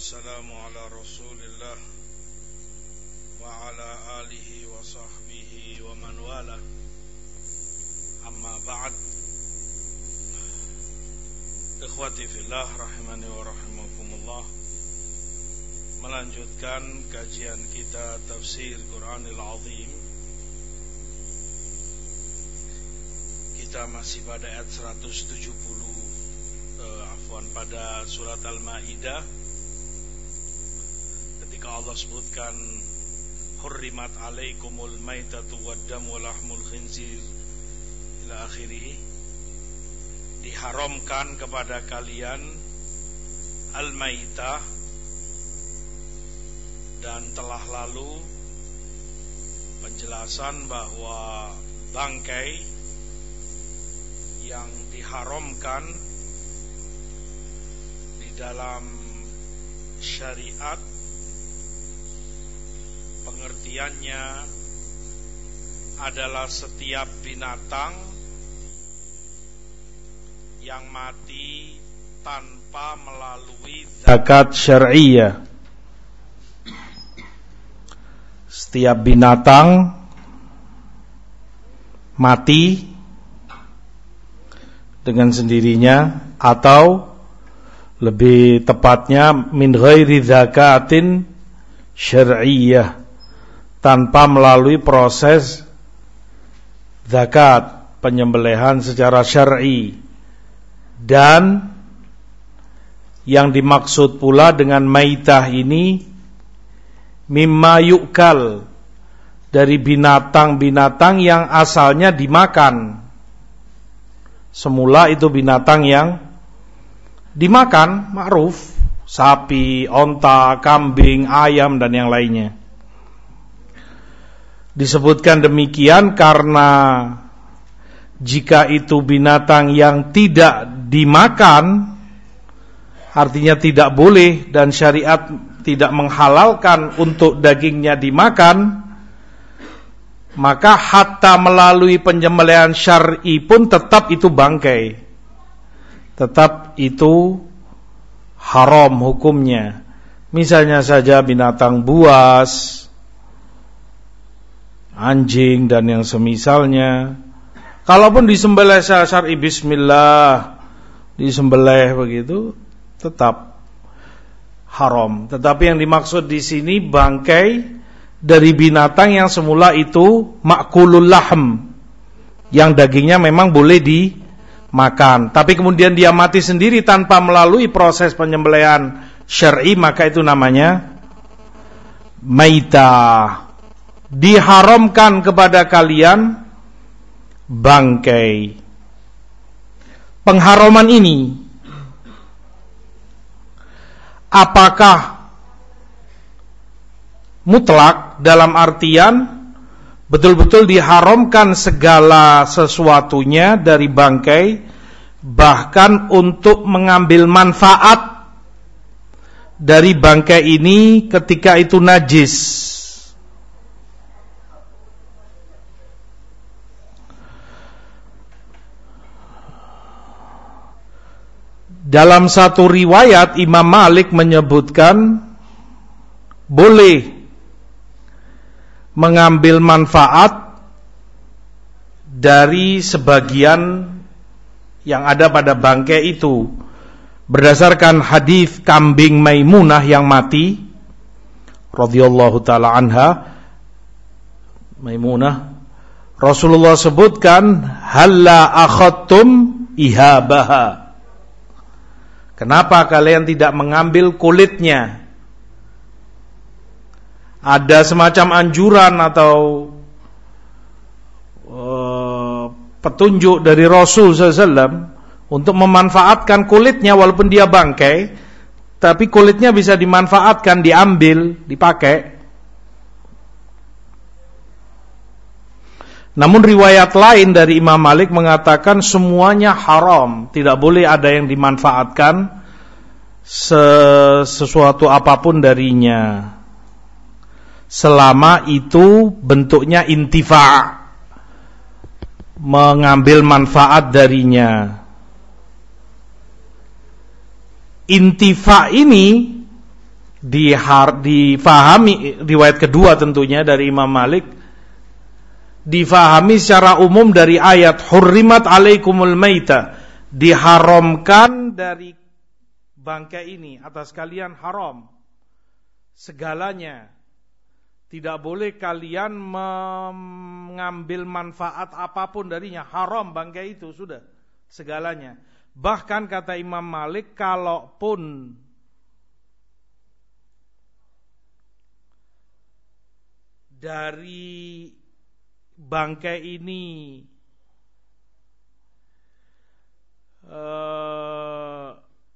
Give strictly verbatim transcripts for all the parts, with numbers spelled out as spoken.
wassalamu ala rasulillah wa ala alihi wa sahbihi wa man wala. Amma ba'd. Ikhwati fillah rahimani wa rahimakumullah. Melanjutkan kajian kita tafsir Quranil Azim. Kita masih pada ayat seratus tujuh puluh uh, afwan pada surat Al-Maidah. Ketika Allah sebutkan hurrimat alaikumul maitatu waddamu walahmul khinzir ila akhirih, diharamkan kepada kalian al-maitah, dan telah lalu penjelasan bahwa bangkai yang diharamkan di dalam syariat pengertiannya adalah setiap binatang yang mati tanpa melalui zakat syar'iyyah. Setiap binatang mati dengan sendirinya, atau lebih tepatnya min ghairi zakatin syar'iyyah, tanpa melalui proses zakat, penyembelihan secara syar'i. Dan yang dimaksud pula dengan maitah ini mimma yu'kal, dari binatang-binatang yang asalnya dimakan. Semula itu binatang yang dimakan, ma'ruf, sapi, onta, kambing, ayam, dan yang lainnya. Disebutkan demikian karena jika itu binatang yang tidak dimakan, artinya tidak boleh dan syariat tidak menghalalkan untuk dagingnya dimakan, maka hatta melalui penyembelihan syar'i pun tetap itu bangkai, tetap itu haram hukumnya. Misalnya saja binatang buas, anjing dan yang semisalnya, kalaupun disembelih syar'i bismillah, disembelih begitu, tetap haram. Tetapi yang dimaksud di sini bangkai dari binatang yang semula itu ma'kulul lahm, yang dagingnya memang boleh dimakan, tapi kemudian dia mati sendiri tanpa melalui proses penyembelihan syar'i, maka itu namanya maitah. Diharamkan kepada kalian bangkai. Pengharaman ini apakah mutlak, dalam artian betul-betul diharamkan segala sesuatunya dari bangkai, bahkan untuk mengambil manfaat dari bangkai ini ketika itu najis? Dalam satu riwayat Imam Malik menyebutkan boleh mengambil manfaat dari sebagian yang ada pada bangkai itu, berdasarkan hadis kambing Maimunah yang mati radhiyallahu taala anha. Maimunah, Rasulullah sebutkan halla akhadtum ihabaha, kenapa kalian tidak mengambil kulitnya? Ada semacam anjuran atau uh, petunjuk dari Rasul sallallahu alaihi wasallam untuk memanfaatkan kulitnya, walaupun dia bangkai, tapi kulitnya bisa dimanfaatkan, diambil, dipakai. Namun riwayat lain dari Imam Malik mengatakan semuanya haram, tidak boleh ada yang dimanfaatkan sesuatu apapun darinya, selama itu bentuknya intifa', mengambil manfaat darinya. Intifa' ini dihar, difahami riwayat kedua tentunya dari Imam Malik, difahami secara umum dari ayat hurrimat alaikumul maita, diharamkan dari bangkai ini atas kalian haram segalanya. Tidak boleh kalian mengambil manfaat apapun darinya, haram bangkai itu sudah segalanya. Bahkan kata Imam Malik, kalaupun dari bangkai ini uh,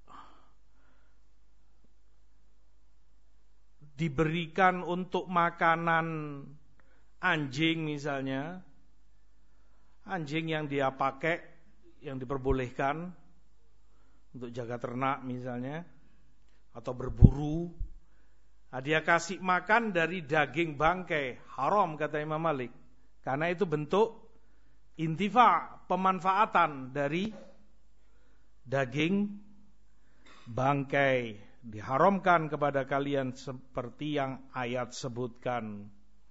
diberikan untuk makanan anjing misalnya, anjing yang dia pakai, yang diperbolehkan untuk jaga ternak misalnya, atau berburu, nah, dia kasih makan dari daging bangkai, haram kata Imam Malik, karena itu bentuk intifa, pemanfaatan dari daging bangkai. Diharamkan kepada kalian seperti yang ayat sebutkan.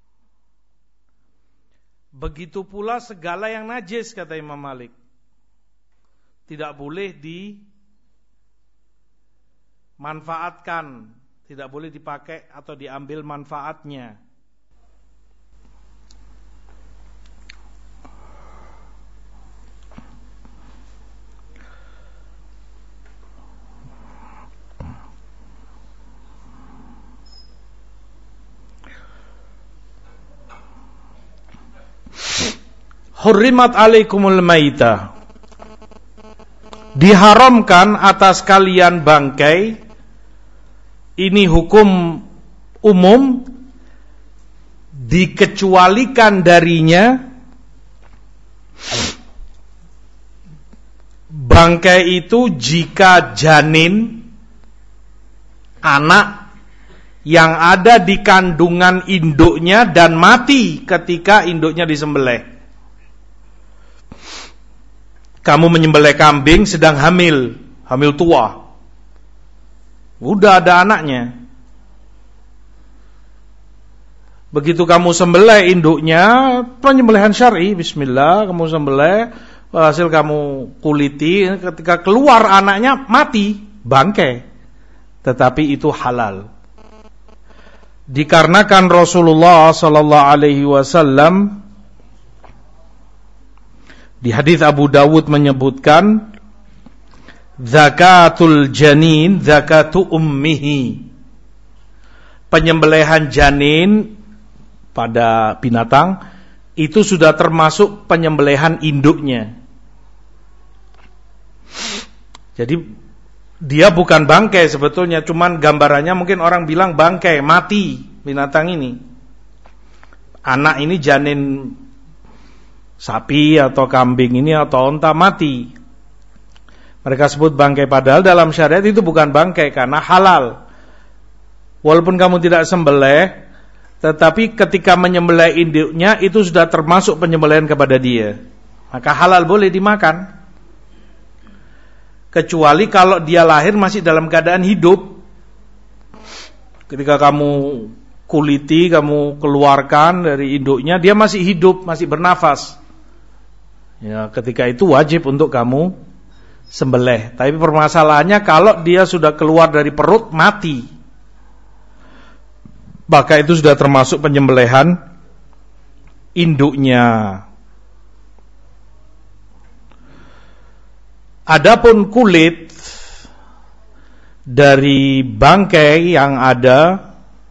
Begitu pula segala yang najis kata Imam Malik, tidak boleh dimanfaatkan, tidak boleh dipakai atau diambil manfaatnya. Hurrimat alaikumul maita, diharamkan atas kalian bangkai. Ini hukum umum, dikecualikan darinya bangkai itu jika janin, anak yang ada di kandungan induknya dan mati ketika induknya disembelih. Kamu menyembelih kambing sedang hamil, hamil tua, udah ada anaknya. Begitu kamu sembelih induknya, penyembelihan syar'i, bismillah, kamu sembelih, hasil kamu kuliti, ketika keluar anaknya mati, bangkai. Tetapi itu halal. Dikarenakan Rasulullah sallallahu alaihi wasallam di hadis Abu Dawud menyebutkan, zakatul janin zakatu ummihi, penyembelihan janin pada binatang itu sudah termasuk penyembelihan induknya. Jadi dia bukan bangkai sebetulnya, cuman gambarannya mungkin orang bilang bangkai, mati binatang ini. Anak ini janin sapi atau kambing ini atau onta mati, mereka sebut bangkai, padahal dalam syariat itu bukan bangkai karena halal. Walaupun kamu tidak sembelih, tetapi ketika menyembelih induknya itu sudah termasuk penyembelihan kepada dia, maka halal, boleh dimakan. Kecuali kalau dia lahir masih dalam keadaan hidup. Ketika kamu kuliti, kamu keluarkan dari induknya, dia masih hidup, masih bernafas, ya, ketika itu wajib untuk kamu sembelih. Tapi permasalahannya kalau dia sudah keluar dari perut mati, maka itu sudah termasuk penyembelihan induknya. Adapun kulit dari bangkai yang ada,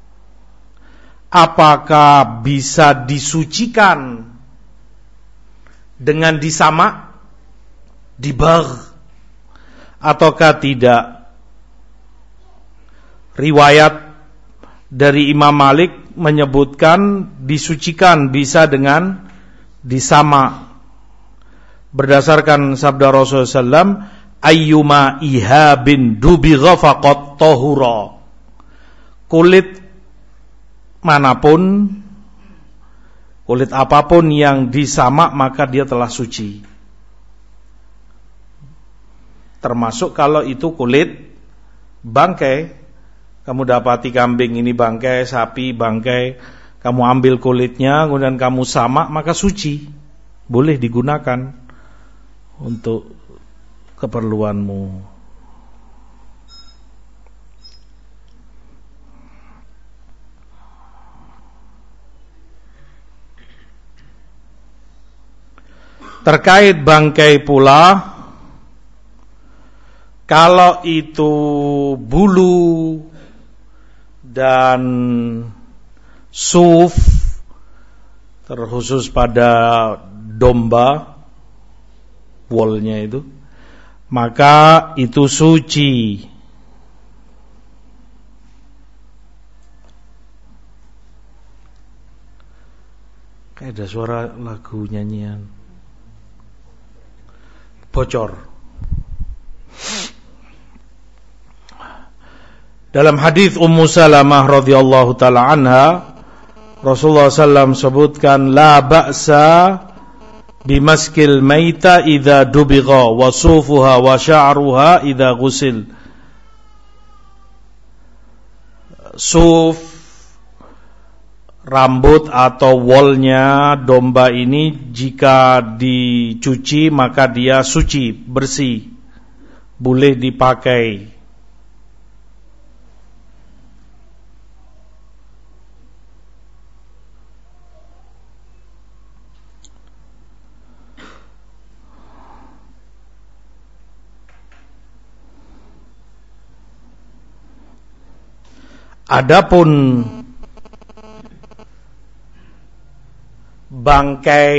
apakah bisa disucikan dengan disamak, dibagh, ataukah tidak? Riwayat dari Imam Malik menyebutkan disucikan bisa dengan disamak, berdasarkan sabda Rasulullah sallallahu alaihi wasallam, ayyuma ihabin dubigha faqad tahura, kulit manapun, kulit apapun yang disamak maka dia telah suci. Termasuk kalau itu kulit bangkai, Kamu dapati kambing ini bangkai, sapi bangkai, kamu ambil kulitnya, kemudian kamu samak, maka suci, boleh digunakan untuk keperluanmu. Terkait bangkai pula, kalau itu bulu dan suf, terkhusus pada domba, woolnya itu, maka itu suci. Kayak ada suara lagu nyanyian bocor. Dalam hadis Ummu Salamah radhiyallahu taala anha, Rasulullah sallallahu alaihi wasallam sebutkan, la ba'sa bimaskil maita idza dubigha wa sufuha wa sya'ruha idza ghusil. Suf, rambut atau woolnya domba ini jika dicuci maka dia suci, bersih, boleh dipakai. Adapun bangkai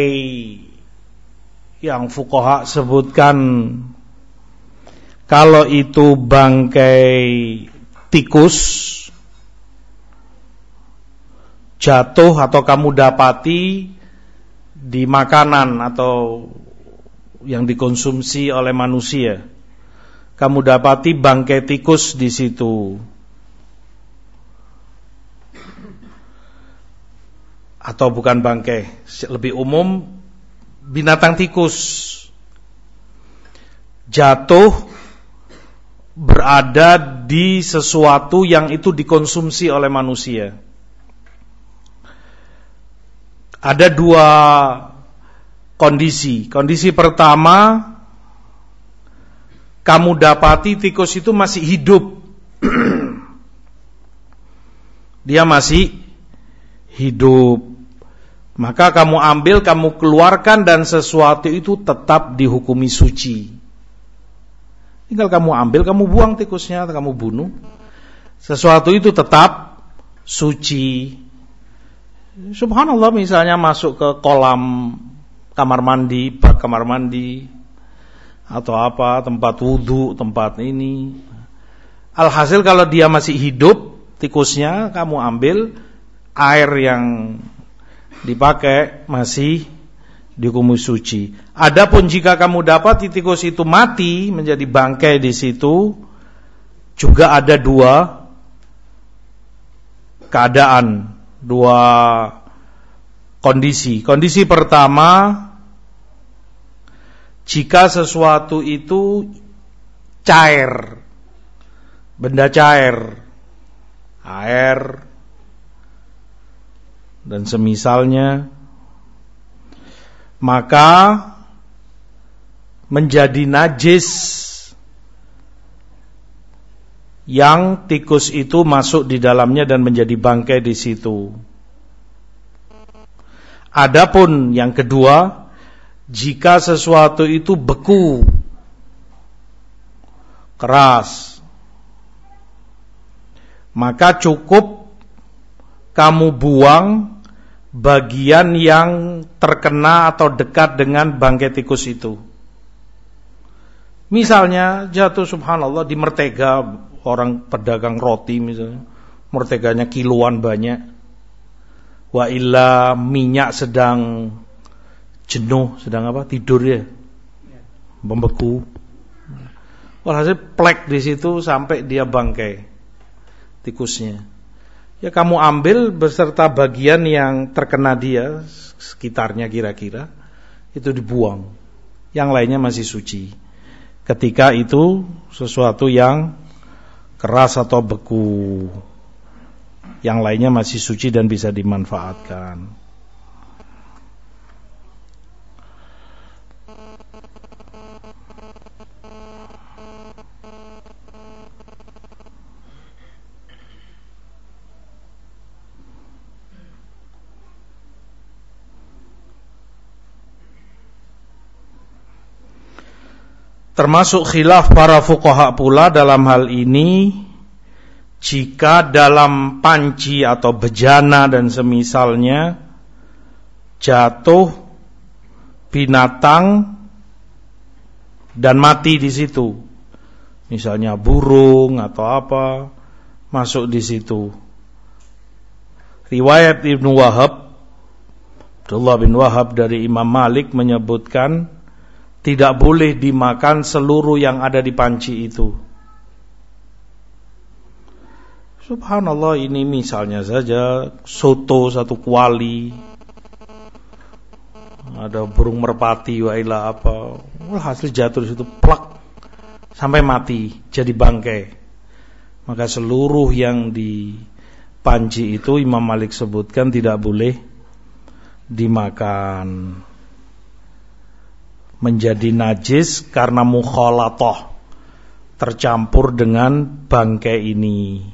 yang fuqaha sebutkan, kalau itu bangkai tikus jatuh atau kamu dapati di makanan atau yang dikonsumsi oleh manusia, kamu dapati bangkai tikus di situ, atau bukan bangkai, lebih umum binatang tikus jatuh berada di sesuatu yang itu dikonsumsi oleh manusia. Ada dua kondisi. Kondisi pertama, kamu dapati tikus itu masih hidup. Dia masih hidup. Maka kamu ambil, kamu keluarkan, dan sesuatu itu tetap dihukumi suci. Tinggal kamu ambil, kamu buang tikusnya, atau kamu bunuh, sesuatu itu tetap suci. Subhanallah, misalnya masuk ke kolam kamar mandi, bak kamar mandi, atau apa, tempat wudhu, tempat ini. Alhasil kalau dia masih hidup, tikusnya kamu ambil, air yang dipakai masih dihukumi suci. Adapun jika kamu dapat tikus itu mati menjadi bangkai di situ, juga ada dua keadaan, dua kondisi. Kondisi pertama, jika sesuatu itu cair, benda cair, air dan semisalnya, maka menjadi najis yang tikus itu masuk di dalamnya dan menjadi bangkai di situ. Adapun yang kedua, jika sesuatu itu beku, keras, maka cukup kamu buang bagian yang terkena atau dekat dengan bangkai tikus itu. Misalnya jatuh, subhanallah, di mertega orang pedagang roti misalnya, merteganya kiloan banyak, wa illa minyak sedang jenuh, sedang apa, tidur ya, membeku, walhasil plek di situ sampai dia bangkai tikusnya. Ya kamu ambil beserta bagian yang terkena dia, sekitarnya kira-kira, itu dibuang. Yang lainnya masih suci. Ketika itu sesuatu yang keras atau beku. Yang lainnya masih suci dan bisa dimanfaatkan. Termasuk khilaf para fuqaha pula dalam hal ini, jika dalam panci atau bejana dan semisalnya jatuh binatang dan mati di situ, misalnya burung atau apa masuk di situ. Riwayat Ibnu Wahab, Abdullah bin Wahab dari Imam Malik menyebutkan tidak boleh dimakan seluruh yang ada di panci itu. Subhanallah, ini misalnya saja soto satu kuali, ada burung merpati wailah apa, wah hasil jatuh di situ plak sampai mati jadi bangkai. Maka seluruh yang di panci itu Imam Malik sebutkan tidak boleh dimakan, menjadi najis karena mukhalatah, tercampur dengan bangkai ini.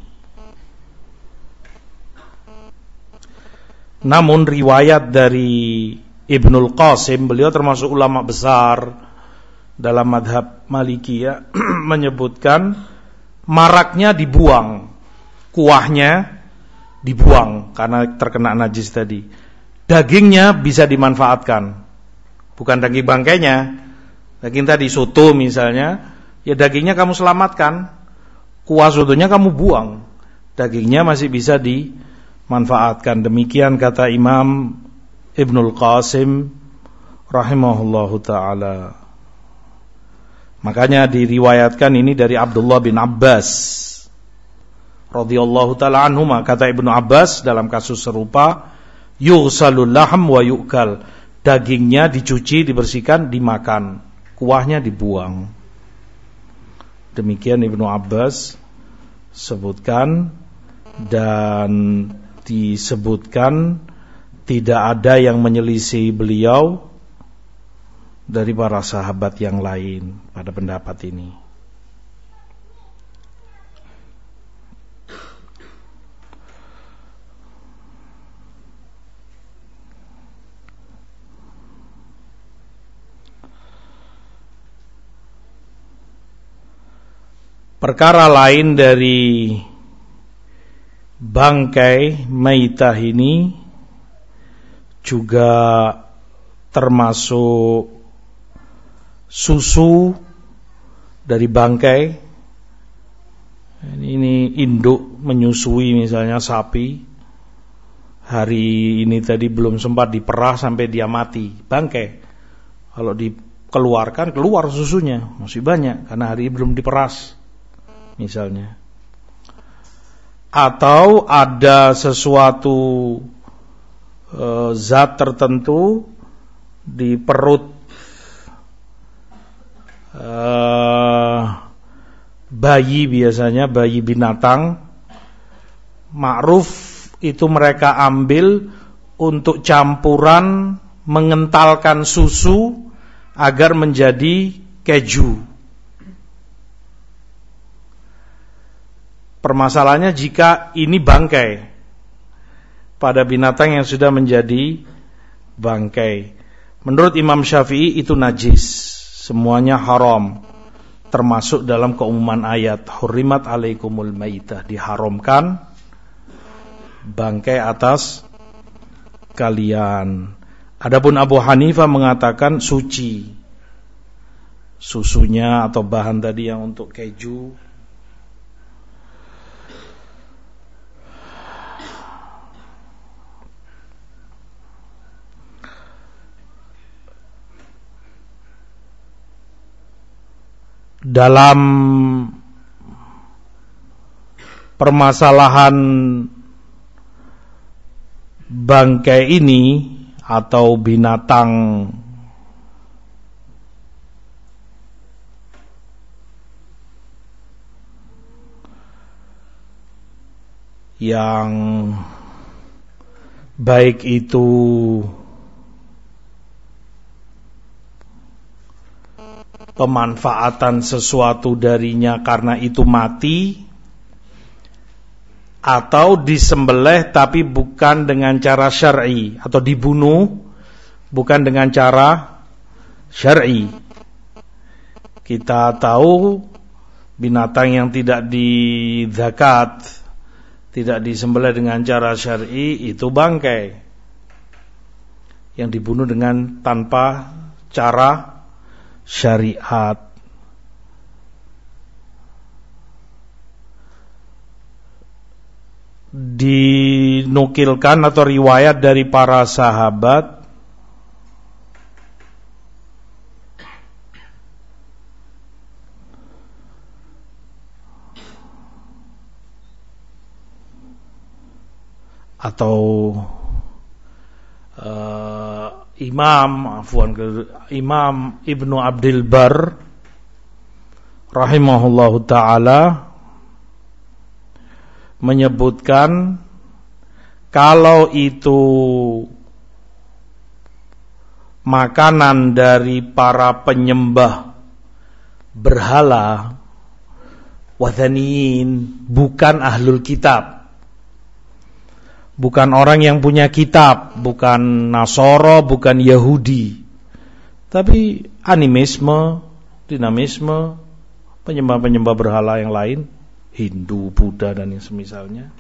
Namun riwayat dari Ibnul Qasim, beliau termasuk ulama besar dalam madhab Malikiyah, menyebutkan maraknya dibuang, kuahnya dibuang karena terkena najis tadi. Dagingnya bisa dimanfaatkan. Bukan daging bangkainya, daging tadi soto misalnya, ya dagingnya kamu selamatkan, kuah sotonya kamu buang, dagingnya masih bisa dimanfaatkan. Demikian kata Imam Ibnul Qasim rahimahullahu ta'ala. Makanya diriwayatkan ini dari Abdullah bin Abbas radhiyallahu ta'ala anhuma, kata Ibnu Abbas dalam kasus serupa, yughsalul lahm wa yu'kal, dagingnya dicuci, dibersihkan, dimakan, kuahnya dibuang. Demikian Ibnu Abbas sebutkan, dan disebutkan tidak ada yang menyelisih beliau dari para sahabat yang lain pada pendapat ini. Perkara lain dari bangkai maitah ini juga termasuk susu dari bangkai. Ini induk menyusui misalnya sapi, hari ini tadi belum sempat diperah sampai dia mati, bangkai. Kalau dikeluarkan, keluar susunya, masih banyak karena hari ini belum diperas misalnya. Atau ada sesuatu e, zat tertentu di perut e, bayi, biasanya bayi binatang, ma'ruf itu mereka ambil untuk campuran mengentalkan susu agar menjadi keju. Permasalahannya jika ini bangkai pada binatang yang sudah menjadi bangkai. Menurut Imam Syafi'i itu najis, semuanya haram, termasuk dalam keumuman ayat hurrimat alaikumul maitah, diharamkan bangkai atas kalian. Adapun Abu Hanifah mengatakan suci, susunya atau bahan tadi yang untuk keju. Dalam permasalahan bangkai ini atau binatang yang baik itu pemanfaatan sesuatu darinya karena itu mati, atau disembelih tapi bukan dengan cara syar'i, atau dibunuh bukan dengan cara syar'i. Kita tahu binatang yang tidak dizakat, tidak disembelih dengan cara syar'i itu bangkai, yang dibunuh dengan tanpa cara syariat. Dinukilkan atau riwayat dari para sahabat atau uh, Imam afwan Imam Ibnu Abdul Bar rahimahullahu taala menyebutkan kalau itu makanan dari para penyembah berhala wathaniyin, bukan ahlul kitab, bukan orang yang punya kitab, bukan Nasoro, bukan Yahudi, tapi animisme, dinamisme, penyembah-penyembah berhala yang lain, Hindu, Buddha dan yang semisalnya.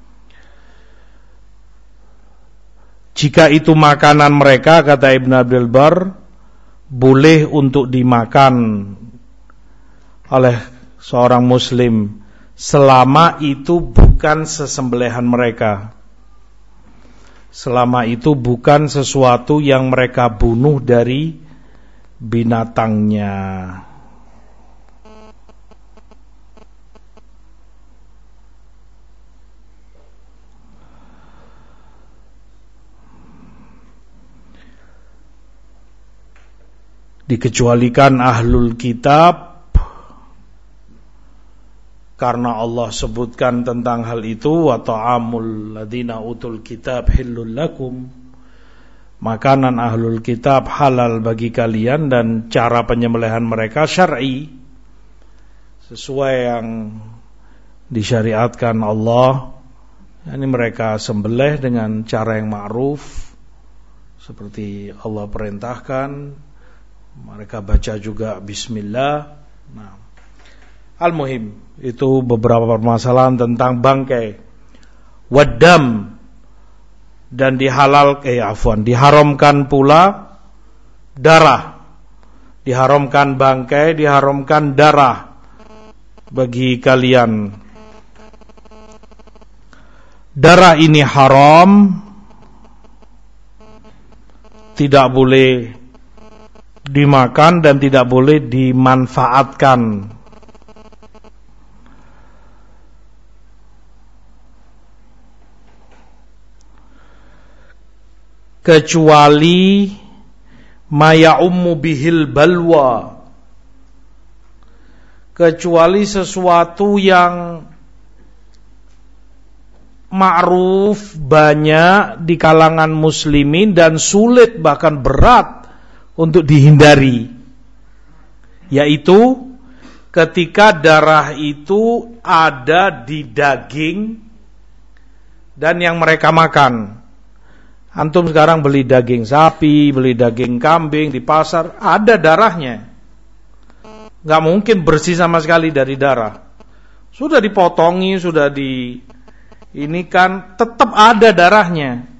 Jika itu makanan mereka, kata Ibn Abdul Bar, boleh untuk dimakan oleh seorang muslim selama itu bukan sesembelihan mereka, selama itu bukan sesuatu yang mereka bunuh dari binatangnya. Dikecualikan ahlul kitab, karena Allah sebutkan tentang hal itu, wa ta'amul ladina utul kitab hillul lakum, makanan ahlul kitab halal bagi kalian, dan cara penyembelihan mereka syar'i, sesuai yang disyariatkan Allah. Ini mereka sembelih dengan cara yang ma'ruf, seperti Allah perintahkan. Mereka baca juga bismillah. Nah, al-muhim itu beberapa permasalahan tentang bangkai, wadam, dan dihalal eh afwan diharamkan pula darah, diharamkan bangkai, diharamkan darah bagi kalian. Darah ini haram, tidak boleh dimakan dan tidak boleh dimanfaatkan. Kecuali maya ummu bihil balwa, kecuali sesuatu yang ma'ruf banyak di kalangan muslimin dan sulit bahkan berat untuk dihindari, yaitu ketika darah itu ada di daging dan yang mereka makan. Antum sekarang beli daging sapi, beli daging kambing di pasar, ada darahnya, gak mungkin bersih sama sekali dari darah. Sudah dipotongi, sudah di ini kan tetap ada darahnya.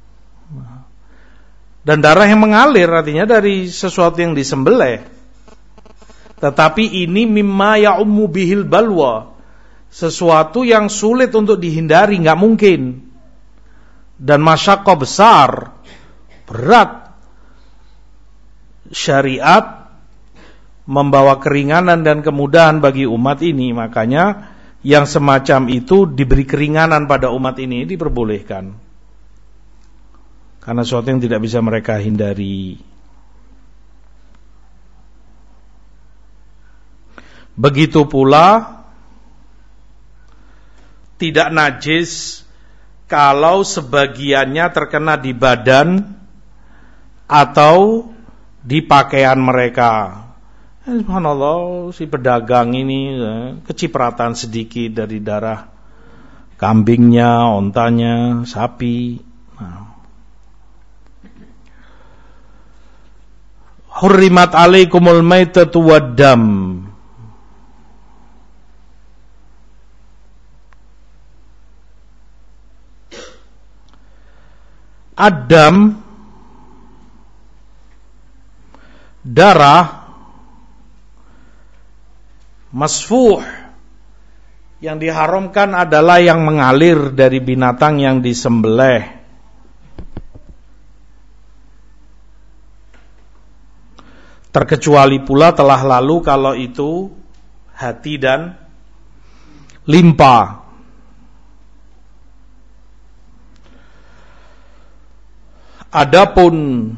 Dan darah yang mengalir artinya dari sesuatu yang disembelih. Tetapi ini mimma ya'ummu bihil balwa, sesuatu yang sulit untuk dihindari, gak mungkin. Dan masyaqah besar, berat. Syariat membawa keringanan dan kemudahan bagi umat ini. Makanya yang semacam itu diberi keringanan pada umat ini, diperbolehkan. Karena sesuatu yang tidak bisa mereka hindari. Begitu pula tidak najis kalau sebagiannya terkena di badan atau di pakaian mereka. Subhanallah, si pedagang ini eh, kecipratan sedikit dari darah kambingnya, ontanya, sapi. Nah. Hurrimat alaikumul maitatu waddam. Adam, darah, masfuh, yang diharamkan adalah yang mengalir dari binatang yang disembelih. Terkecuali pula telah lalu kalau itu hati dan limpa. Adapun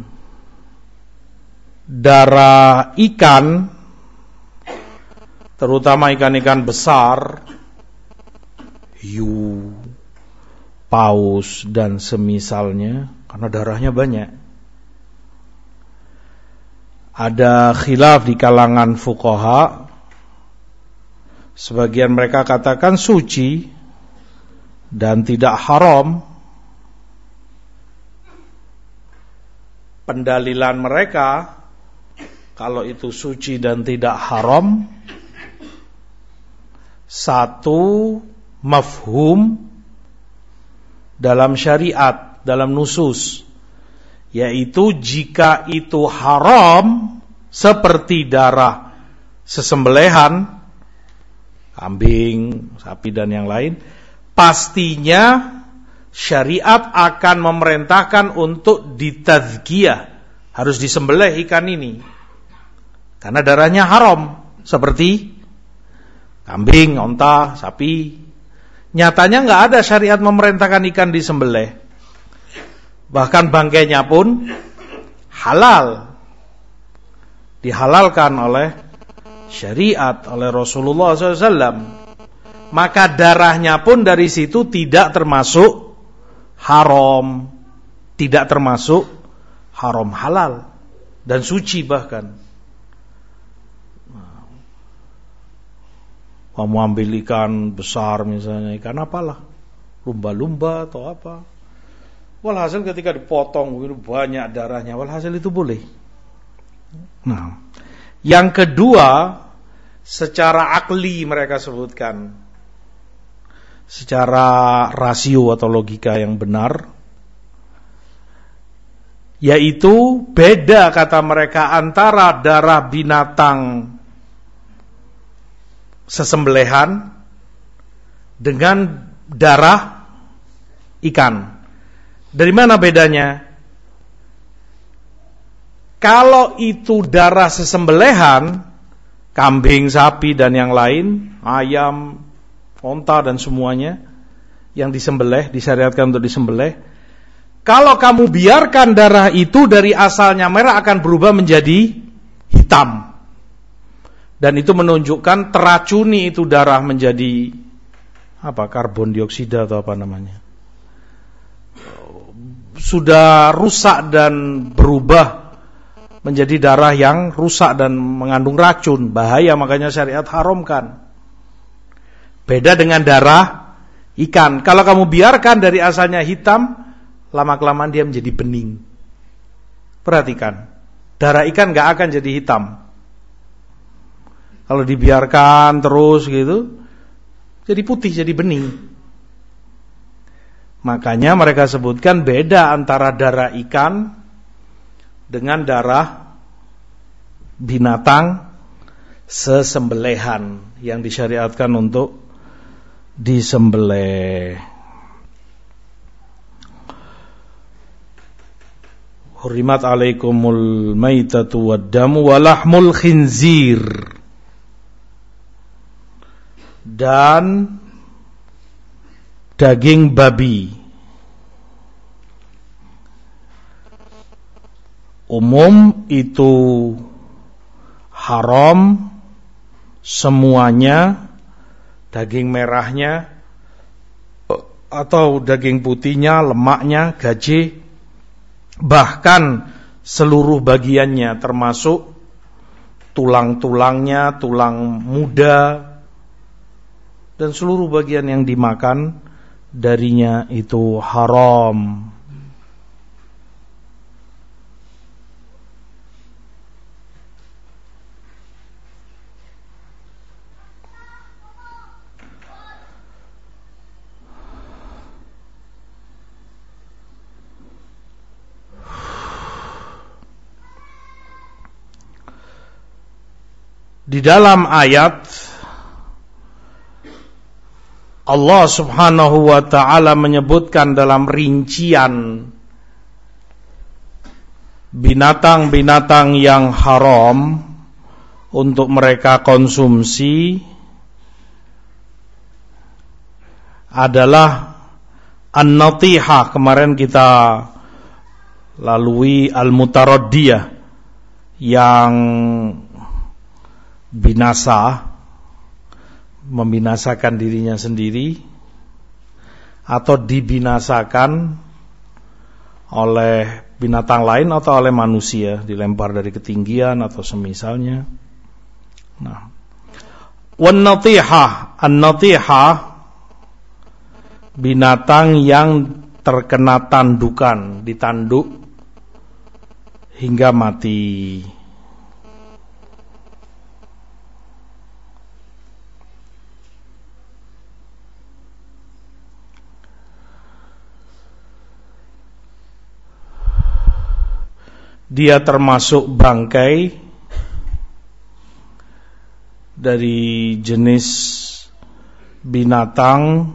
darah ikan, terutama ikan-ikan besar, hiu, paus dan semisalnya, karena darahnya banyak. Ada khilaf di kalangan fuqaha. Sebagian mereka katakan suci dan tidak haram. Pendalilan mereka kalau itu suci dan tidak haram, satu mafhum dalam syariat, dalam nusus, yaitu jika itu haram seperti darah sesembelihan kambing, sapi dan yang lain, pastinya syariat akan memerintahkan untuk ditazkiyah, harus disembelih ikan ini karena darahnya haram, seperti kambing, onta, sapi. Nyatanya nggak ada syariat memerintahkan ikan disembelih, bahkan bangkainya pun halal, dihalalkan oleh syariat, oleh Rasulullah shallallahu alaihi wasallam. Maka darahnya pun dari situ tidak termasuk haram, tidak termasuk haram, halal dan suci bahkan. Kamu ambil ikan besar misalnya, ikan apalah, lumba-lumba atau apa, walhasil ketika dipotong banyak darahnya, walhasil itu boleh. Nah, yang kedua, secara akli mereka sebutkan, secara rasio atau logika yang benar, yaitu beda kata mereka antara darah binatang sesembelihan dengan darah ikan. Dari mana bedanya? Kalau itu darah sesembelihan, kambing, sapi dan yang lain, ayam, onta dan semuanya yang disembelih, disyariatkan untuk disembelih, kalau kamu biarkan darah itu dari asalnya merah akan berubah menjadi hitam. Dan itu menunjukkan teracuni itu darah menjadi apa? Karbon dioksida atau apa namanya. Sudah rusak dan berubah menjadi darah yang rusak dan mengandung racun, bahaya, makanya syariat haramkan. Beda dengan darah ikan. Kalau kamu biarkan dari asalnya hitam, lama-kelamaan dia menjadi bening. Perhatikan, darah ikan gak akan jadi hitam. Kalau dibiarkan terus gitu, jadi putih, jadi bening. Makanya mereka sebutkan beda antara darah ikan dengan darah binatang sesembelihan yang disyariatkan untuk disembelih. Hurrimat alaikumul maitatu waddamu wa lahmul khinzir, dan daging babi. Umum itu haram semuanya, daging merahnya atau daging putihnya, lemaknya, gaje, bahkan seluruh bagiannya termasuk tulang-tulangnya, tulang muda, dan seluruh bagian yang dimakan darinya itu haram. Di dalam ayat Allah Subhanahu wa ta'ala menyebutkan dalam rincian binatang-binatang yang haram untuk mereka konsumsi adalah an-natihah. Kemarin kita lalui al-mutaraddiyah yang binasa, membinasakan dirinya sendiri atau dibinasakan oleh binatang lain atau oleh manusia, dilempar dari ketinggian atau semisalnya. Nah, wan-natihah, an-natihah binatang yang terkena tandukan, ditanduk hingga mati. Dia termasuk bangkai dari jenis binatang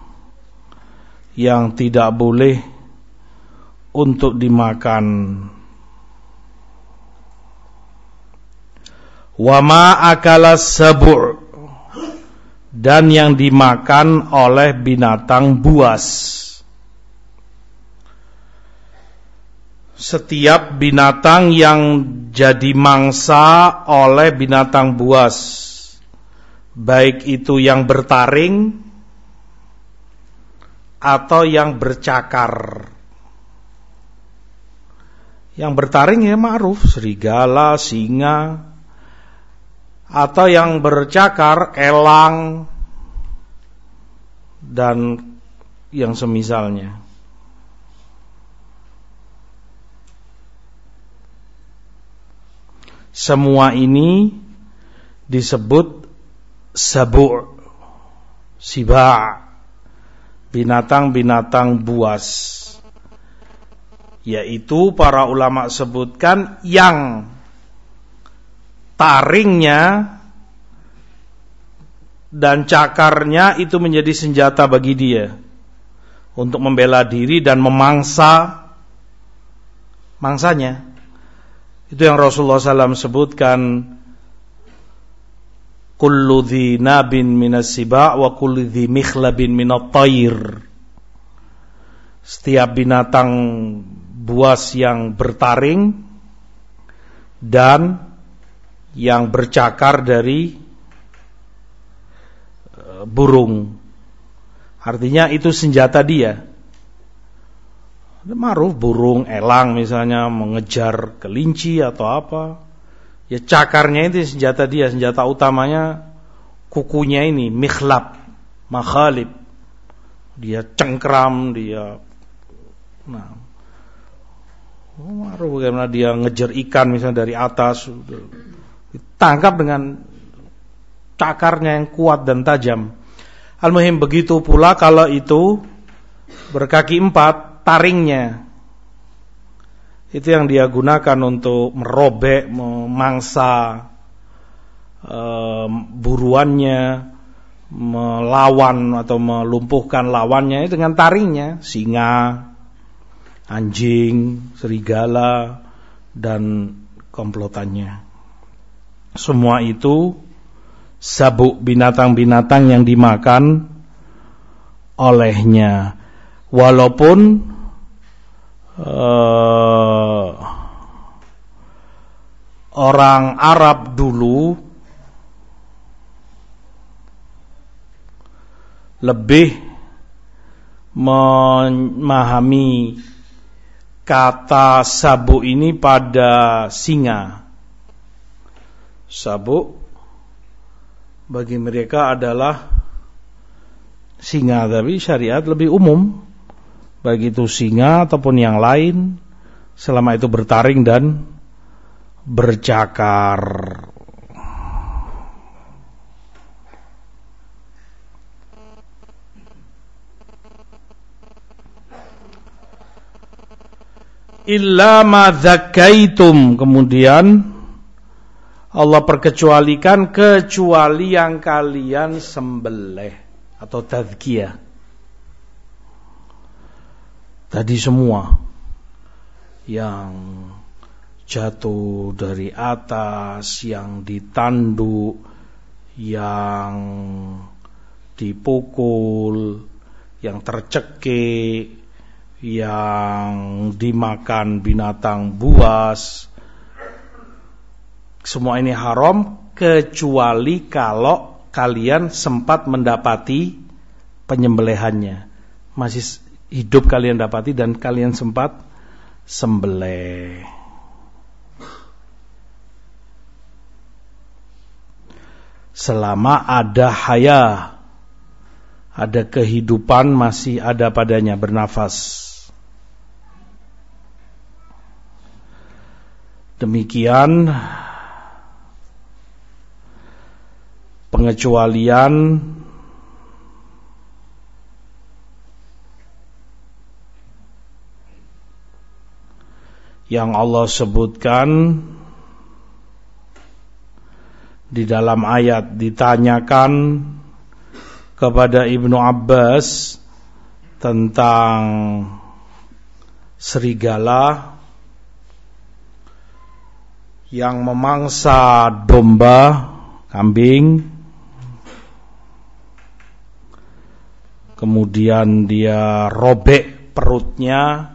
yang tidak boleh untuk dimakan. Wa ma akala sabu', dan yang dimakan oleh binatang buas. Setiap binatang yang jadi mangsa oleh binatang buas, baik itu yang bertaring atau yang bercakar. Yang bertaring ya ma'ruf, serigala, singa, atau yang bercakar, elang dan yang semisalnya. Semua ini disebut sabu', siba', binatang-binatang buas, yaitu para ulama sebutkan yang taringnya dan cakarnya itu menjadi senjata bagi dia untuk membela diri dan memangsa mangsanya. Itu yang Rasulullah shallallahu alaihi wasallam sebutkan, kullu dhi nabin minas siba' wa kullu dhi mikhlabin minat tayr. Setiap binatang buas yang bertaring dan yang bercakar dari burung, artinya itu senjata dia. Ma'ruf burung, elang misalnya mengejar kelinci atau apa, ya cakarnya itu senjata dia, senjata utamanya kukunya ini, mikhlab, makhalib, dia cengkram, dia, nah, oh, ma'ruf bagaimana dia ngejar ikan misalnya dari atas, ditangkap dengan cakarnya yang kuat dan tajam. Al-muhim begitu pula kalau itu berkaki empat, taringnya itu yang dia gunakan untuk merobek, memangsa e, buruannya, melawan atau melumpuhkan lawannya itu dengan taringnya. Singa, anjing, serigala dan komplotannya, semua itu sabuk, binatang-binatang yang dimakan olehnya. Walaupun uh, orang Arab dulu lebih memahami kata sabuk ini pada singa. Sabuk bagi mereka adalah singa, tapi syariat lebih umum. Baik itu singa ataupun yang lain, selama itu bertaring dan bercakar. Illa ma dzakaitum, kemudian Allah perkecualikan kecuali yang kalian sembelih atau tazkiyah. Tadi semua yang jatuh dari atas, yang ditanduk, yang dipukul, yang tercekik, yang dimakan binatang buas, semua ini haram kecuali kalau kalian sempat mendapati penyembelihannya, masih hidup kalian dapati dan kalian sempat sembelih. Selama ada haya, ada kehidupan masih ada padanya, bernafas. Demikian pengecualian yang Allah sebutkan di dalam ayat. Ditanyakan kepada Ibnu Abbas tentang serigala yang memangsa domba, kambing, kemudian dia robek perutnya,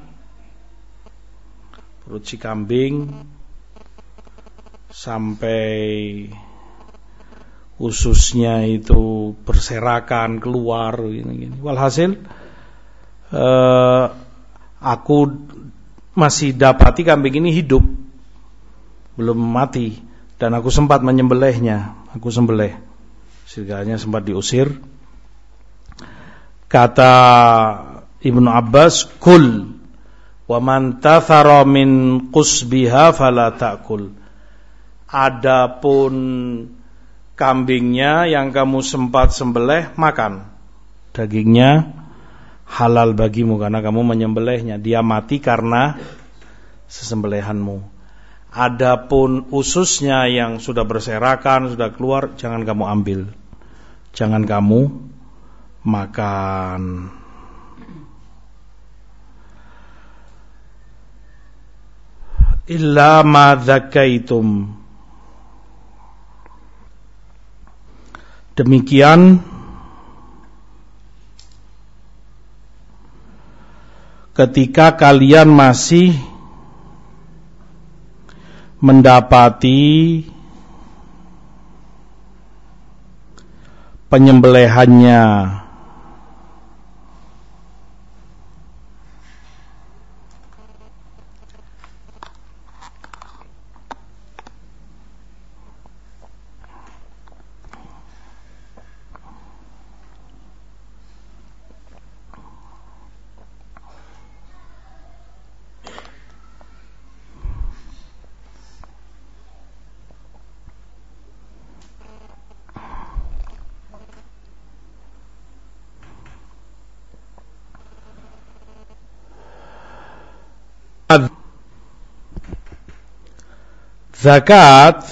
perut si kambing, sampai ususnya itu berserakan keluar gini-gini. Walhasil eh, aku masih dapati kambing ini hidup, belum mati, dan aku sempat menyembelihnya. Aku sembelih, serigalanya sempat diusir. Kata Ibnu Abbas, kul wa man tathara min qusbiha fala ta'kul. Adapun kambingnya yang kamu sempat sembelih, makan. Dagingnya halal bagimu karena kamu menyembelihnya. Dia mati karena sesembelihanmu. Adapun ususnya yang sudah berserakan, sudah keluar, jangan kamu ambil, jangan kamu makan. Illa ma dzakaitum. Demikian ketika kalian masih mendapati penyembelihannya, zakat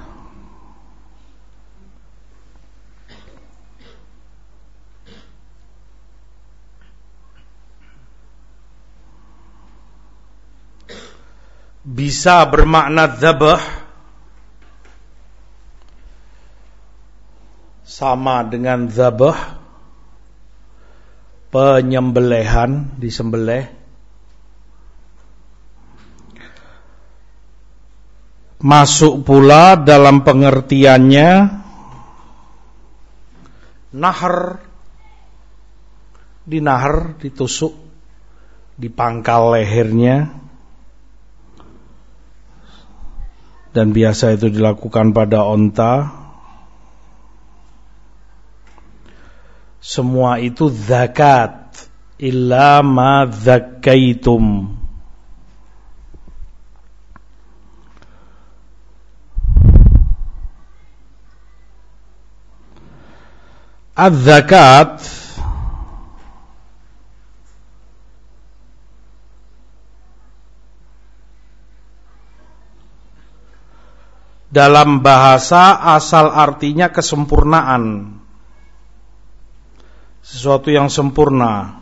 bisa bermakna dzabah, sama dengan dzabah, penyembelihan, disembelih. Masuk pula dalam pengertiannya nahr, dinahar, ditusuk di pangkal lehernya. Dan biasa itu dilakukan pada onta. Semua itu zakat, illa ma zakkaitum. Az-zakat dalam bahasa asal artinya kesempurnaan, sesuatu yang sempurna.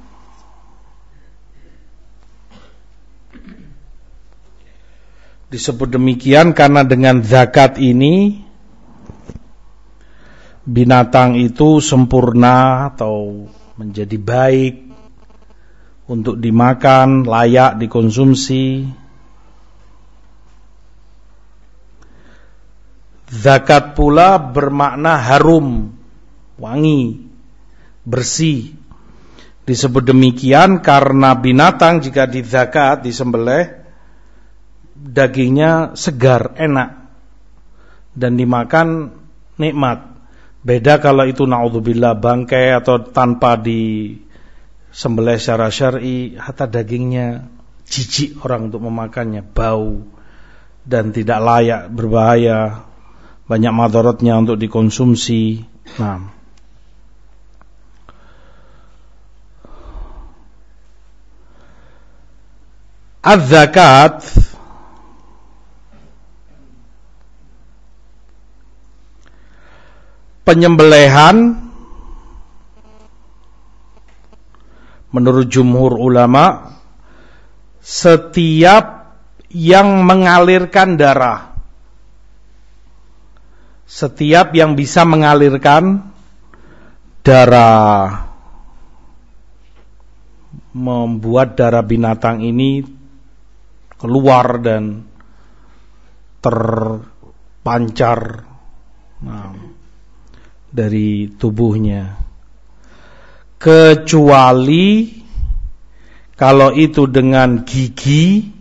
Disebut demikian karena dengan zakat ini binatang itu sempurna atau menjadi baik untuk dimakan, layak dikonsumsi. Zakat pula bermakna harum, wangi, bersih. Disebut demikian karena binatang jika dizakat, disembelih, dagingnya segar, enak, dan dimakan nikmat. Beda kalau itu naudzubillah bangkai atau tanpa disembelih secara syar'i, hatta dagingnya jijik orang untuk memakannya, bau dan tidak layak, berbahaya, banyak madaratnya untuk dikonsumsi. Nah, az-zakat penyembelihan menurut jumhur ulama setiap yang mengalirkan darah, setiap yang bisa mengalirkan darah, membuat darah binatang ini keluar dan terpancar, nah, dari tubuhnya, kecuali kalau itu dengan gigi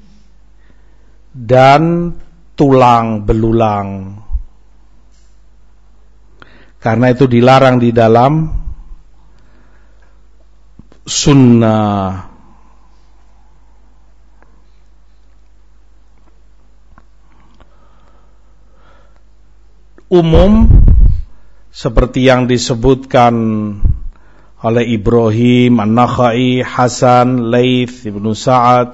dan tulang belulang, karena itu dilarang di dalam sunnah. Umum seperti yang disebutkan oleh Ibrahim An-Nakhai, Hasan, Laits, Ibnu Sa'ad,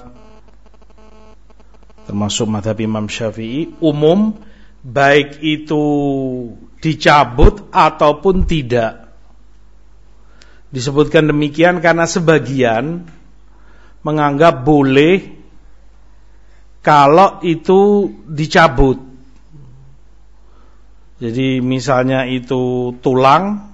termasuk mazhab Imam Syafi'i, umum baik itu dicabut ataupun tidak. Disebutkan demikian karena sebagian menganggap boleh kalau itu dicabut. Jadi misalnya itu tulang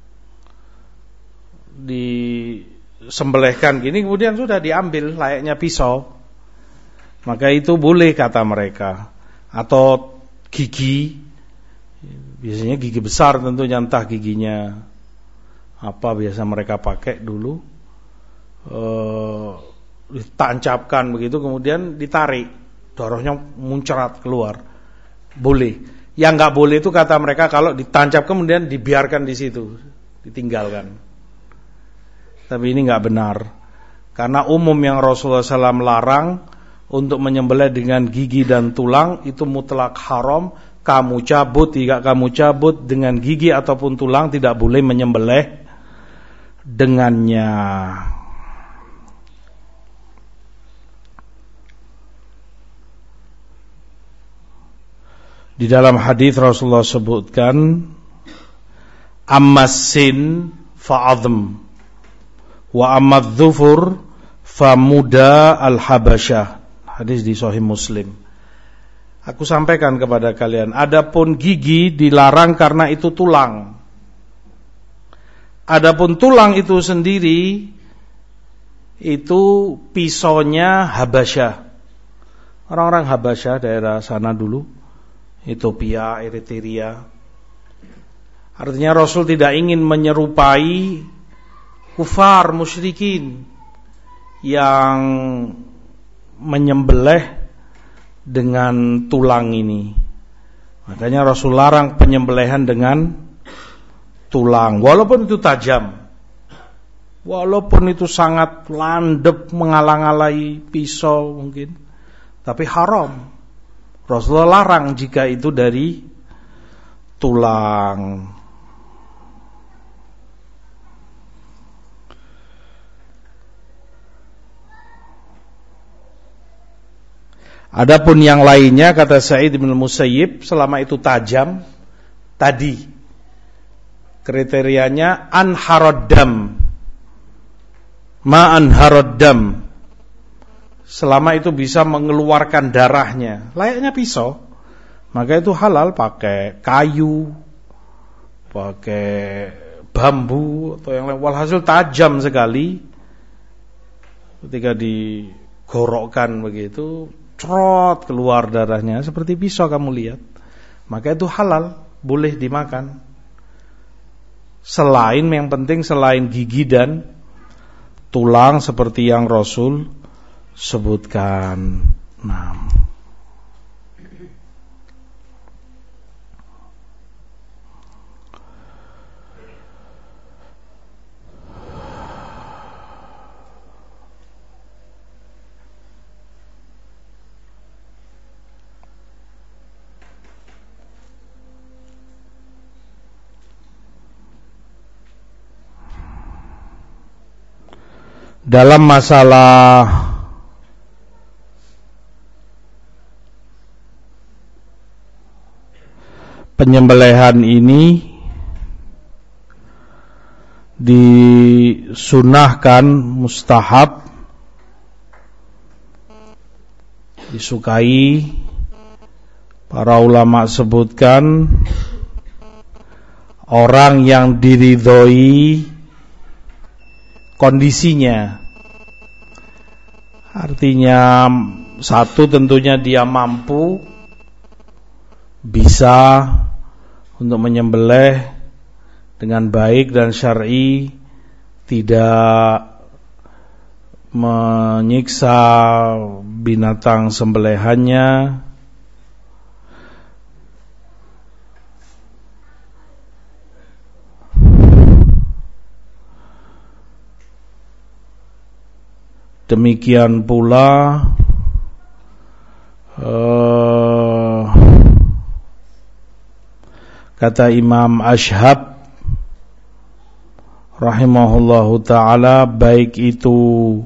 disembelihkan gini, kemudian sudah diambil layaknya pisau, maka itu boleh kata mereka. Atau gigi, biasanya gigi besar tentunya, entah giginya apa biasa mereka pakai dulu, e, ditancapkan begitu, kemudian ditarik, darahnya muncrat keluar, boleh. Yang nggak boleh itu kata mereka kalau ditancap kemudian dibiarkan di situ, ditinggalkan. Tapi ini nggak benar, karena umum yang Rasulullah shallallahu alaihi wasallam larang untuk menyembelih dengan gigi dan tulang itu mutlak haram. Kamu cabut, tidak kamu cabut, dengan gigi ataupun tulang tidak boleh menyembelih dengannya. Di dalam hadis Rasulullah sebutkan, ammasin fa'adhm wa ammadzufur famuda al-habasyah. Hadis di Sahih Muslim. Aku sampaikan kepada kalian, adapun gigi dilarang karena itu tulang. Adapun tulang itu sendiri itu pisaunya Habasyah. Orang-orang Habasyah daerah sana dulu, Ethiopia, Eritrea. Artinya Rasul tidak ingin menyerupai kufar musyrikin yang menyembelih dengan tulang ini. Makanya Rasul larang penyembelihan dengan tulang, walaupun itu tajam, walaupun itu sangat landep menghalang-halangi pisau mungkin, tapi haram. Rasulullah larang jika itu dari tulang. Adapun yang lainnya, kata Sa'id bin Musayyib, selama itu tajam, tadi kriterianya anharoddam, ma anharoddam, selama itu bisa mengeluarkan darahnya, layaknya pisau, maka itu halal. Pakai kayu, pakai bambu atau yang lain, walhasil tajam sekali, ketika digorokkan begitu, cerot keluar darahnya seperti pisau, kamu lihat, maka itu halal, boleh dimakan. Selain, yang penting selain gigi dan tulang seperti yang Rasul sebutkan. Nah, dalam masalah penyembelihan ini disunahkan, mustahab, disukai. Para ulama sebutkan orang yang diridhoi kondisinya, artinya satu, tentunya dia mampu, bisa untuk menyembelih dengan baik dan syar'i, tidak menyiksa binatang sembelihannya. Demikian pula uh, kata Imam Ashhab rahimahullahu ta'ala, baik itu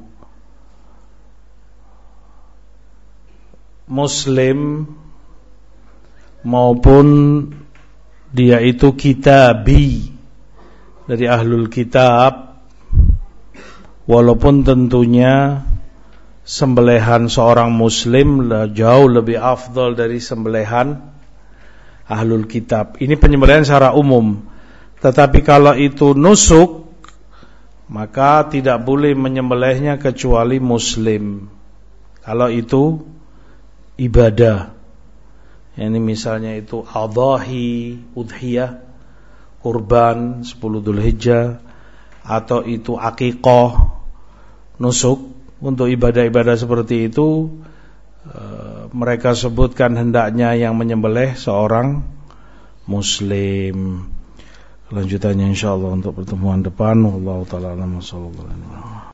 Muslim maupun dia itu kitabi, dari ahlul kitab, walaupun tentunya sembelihan seorang muslim jauh lebih afdal dari sembelihan ahlul kitab. Ini penyembelihan secara umum. Tetapi kalau itu nusuk, maka tidak boleh menyembelihnya kecuali muslim. Kalau itu ibadah, ini misalnya itu adhahi, udhiyah, kurban sepuluh Dzulhijjah, atau itu aqiqah, nusuk, untuk ibadah-ibadah seperti itu, e, mereka sebutkan hendaknya yang menyembelih seorang muslim. Lanjutannya insyaallah untuk pertemuan depan. Wallahu ta'ala a'lam.